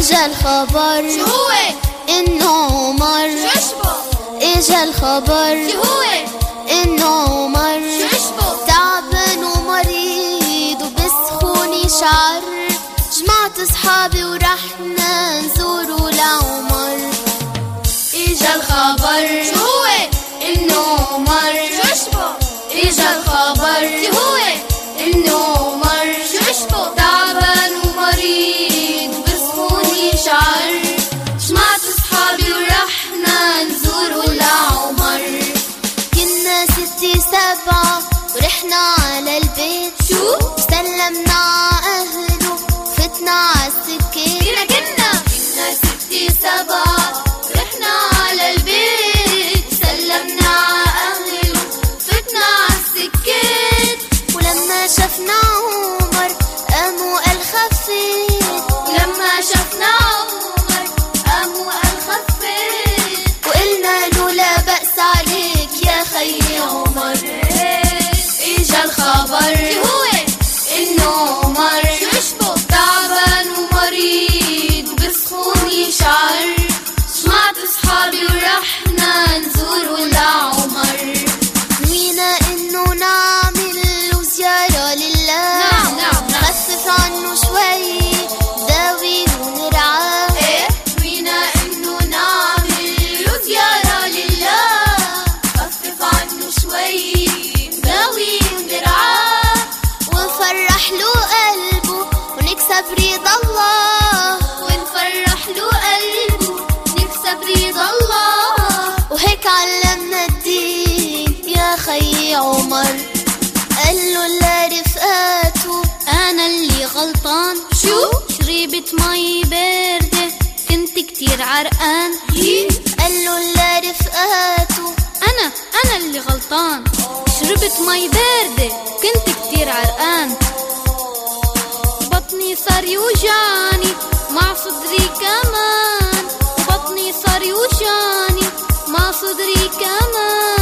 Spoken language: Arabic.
اجا الخبر شو هو؟ انه عمر. شو اشبه؟ اجا الخبر شو هو؟ انه عمر. شو اشبه؟ تعبان ومريض وبسخون يشعر. جمعت اصحابي ورحنا نزوروا لعمر. اجا الخبر شو هو؟ انه عمر. شو اشبه؟ اجا الخبر شو هو؟ انه عمر. شو اشبه؟ تعبان ومريض وبسخون يشعر. جمعت اصحابي ورحنا نزوروا لعمر. كنا 6 7 ورحنا على البيت. شو؟ سلمنا ع اهله فتنا عالسكة. كنا 6 7 رحنا على البيت. سلمنا ع اهله فتنا عالسكة. ولما شفنا عمر قاموا قال خفيت. ولما شفنا عمر قاموا قال خفيت. وقلنا له لا بأس عليك يا خيي عمر. اجا الخبر شو هو؟ انه عمر. شو اشبه؟ تعبان ومريض وبسخون يشعر. جمعت اصحابي ورحنا نزوروا لعمر. نوينا انه نعمل له زيارة لله. نعم. نخفف عنه شوي داوي ونرعاه. نوينا انه نعمل له زيارة لله. نخفف عنه شوي داوي ونرعاه. ونفرح له قلبه ونكسب رضا الله. ونفرح له قلبه نكسب رضا الله. وهيك علمنا الدين يا خيي عمر. قال له لرفقاته انا اللي غلطان. شو؟ شربت مي باردة كنت كتير عرقان. قال له لرفقاته انا اللي غلطان. شربت مي باردة كنت كتير عرقان. بطني صار يوجعني مع صدري كمان. وبطني صار يوجعني مع صدري كمان.